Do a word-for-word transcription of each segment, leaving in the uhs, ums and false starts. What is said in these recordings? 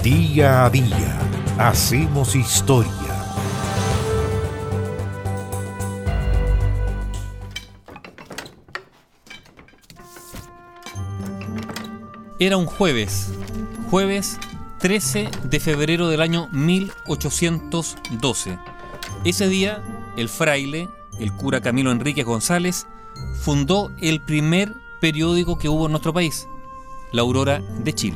Día a día hacemos historia. Era un jueves, jueves trece de febrero del año mil ochocientos doce. Ese día, el fraile, el cura Camilo Enríquez González, fundó el primer periódico que hubo en nuestro país, La Aurora de Chile.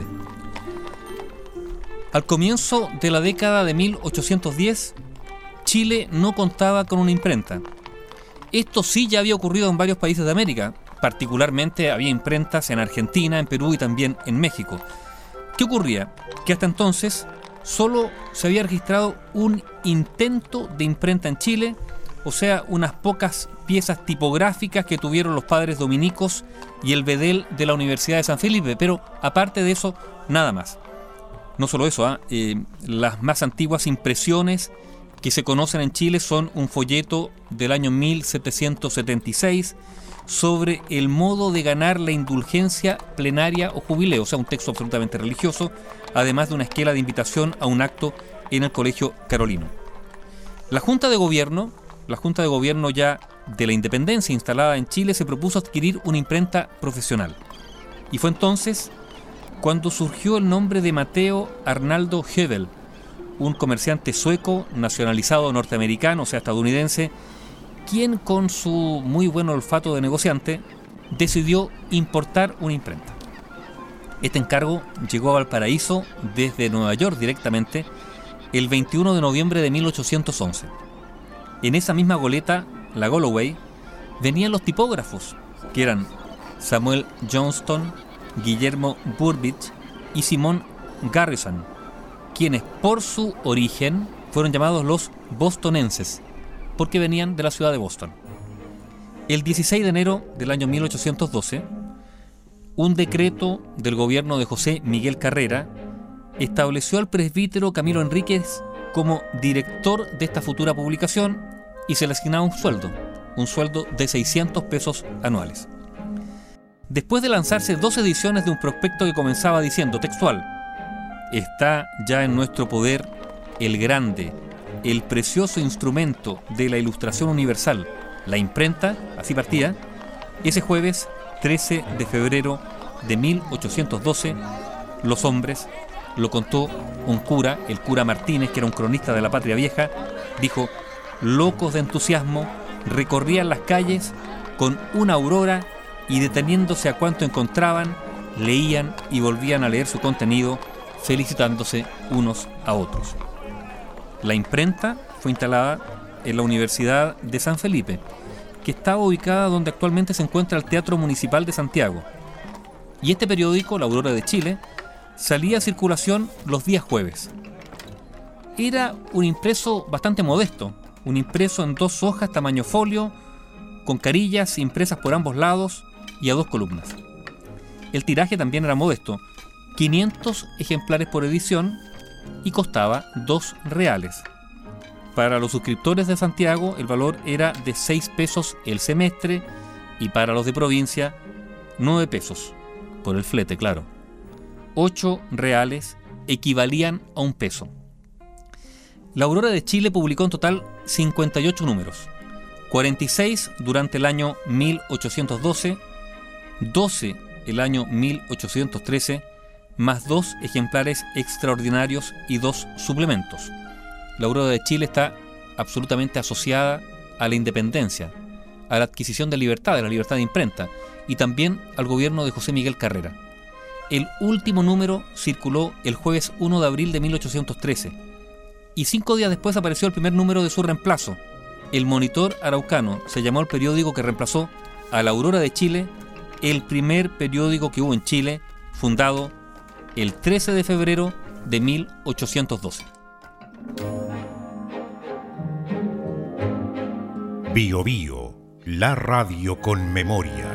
Al comienzo de la década de mil ochocientos diez, Chile no contaba con una imprenta. Esto sí ya había ocurrido en varios países de América. Particularmente había imprentas en Argentina, en Perú y también en México. ¿Qué ocurría? Que hasta entonces solo se había registrado un intento de imprenta en Chile, o sea, unas pocas piezas tipográficas que tuvieron los padres dominicos y el bedel de la Universidad de San Felipe, pero aparte de eso, nada más. No solo eso, ¿eh? Eh, las más antiguas impresiones que se conocen en Chile son un folleto del año mil setecientos setenta y seis sobre el modo de ganar la indulgencia plenaria o jubileo, o sea, un texto absolutamente religioso, además de una esquela de invitación a un acto en el Colegio Carolino. La Junta de Gobierno, la Junta de Gobierno ya de la independencia instalada en Chile, se propuso adquirir una imprenta profesional. Y fue entonces cuando surgió el nombre de Mateo Arnaldo Hebel, un comerciante sueco nacionalizado norteamericano, o sea, estadounidense, quien con su muy buen olfato de negociante decidió importar una imprenta. Este encargo llegó a Valparaíso desde Nueva York directamente el veintiuno de noviembre de mil ochocientos once. En esa misma goleta, la Galloway, venían los tipógrafos, que eran Samuel Johnston, Guillermo Burbidge y Simón Garrison, quienes por su origen fueron llamados los bostonenses, porque venían de la ciudad de Boston. El dieciséis de enero del año mil ochocientos doce, un decreto del gobierno de José Miguel Carrera estableció al presbítero Camilo Enríquez como director de esta futura publicación y se le asignaba un sueldo, un sueldo de seiscientos pesos anuales. Después de lanzarse dos ediciones de un prospecto que comenzaba diciendo textual: "Está ya en nuestro poder el grande, el precioso instrumento de la ilustración universal, la imprenta", así partía, ese jueves trece de febrero de mil ochocientos doce, los hombres, lo contó un cura, el cura Martínez, que era un cronista de la Patria Vieja, dijo, locos de entusiasmo, recorrían las calles con una aurora y deteniéndose a cuanto encontraban, leían y volvían a leer su contenido, felicitándose unos a otros. La imprenta fue instalada en la Universidad de San Felipe, que estaba ubicada donde actualmente se encuentra el Teatro Municipal de Santiago. Y este periódico, La Aurora de Chile, salía a circulación los días jueves. Era un impreso bastante modesto, un impreso en dos hojas tamaño folio, con carillas impresas por ambos lados y a dos columnas. El tiraje también era modesto, quinientos ejemplares por edición, y costaba dos reales. Para los suscriptores de Santiago el valor era de seis pesos el semestre y para los de provincia nueve pesos, por el flete, claro. ocho reales equivalían a un peso. La Aurora de Chile publicó en total cincuenta y ocho números, cuarenta y seis durante el año mil ochocientos doce, doce el año mil ochocientos trece, más dos ejemplares extraordinarios y dos suplementos. La Aurora de Chile está absolutamente asociada a la independencia, a la adquisición de libertad, de la libertad de imprenta, y también al gobierno de José Miguel Carrera. El último número circuló el jueves primero de abril de mil ochocientos trece, y cinco días después apareció el primer número de su reemplazo. El Monitor Araucano se llamó el periódico que reemplazó a La Aurora de Chile, el primer periódico que hubo en Chile, fundado el trece de febrero de mil ochocientos doce. Bio Bio, la radio con memoria.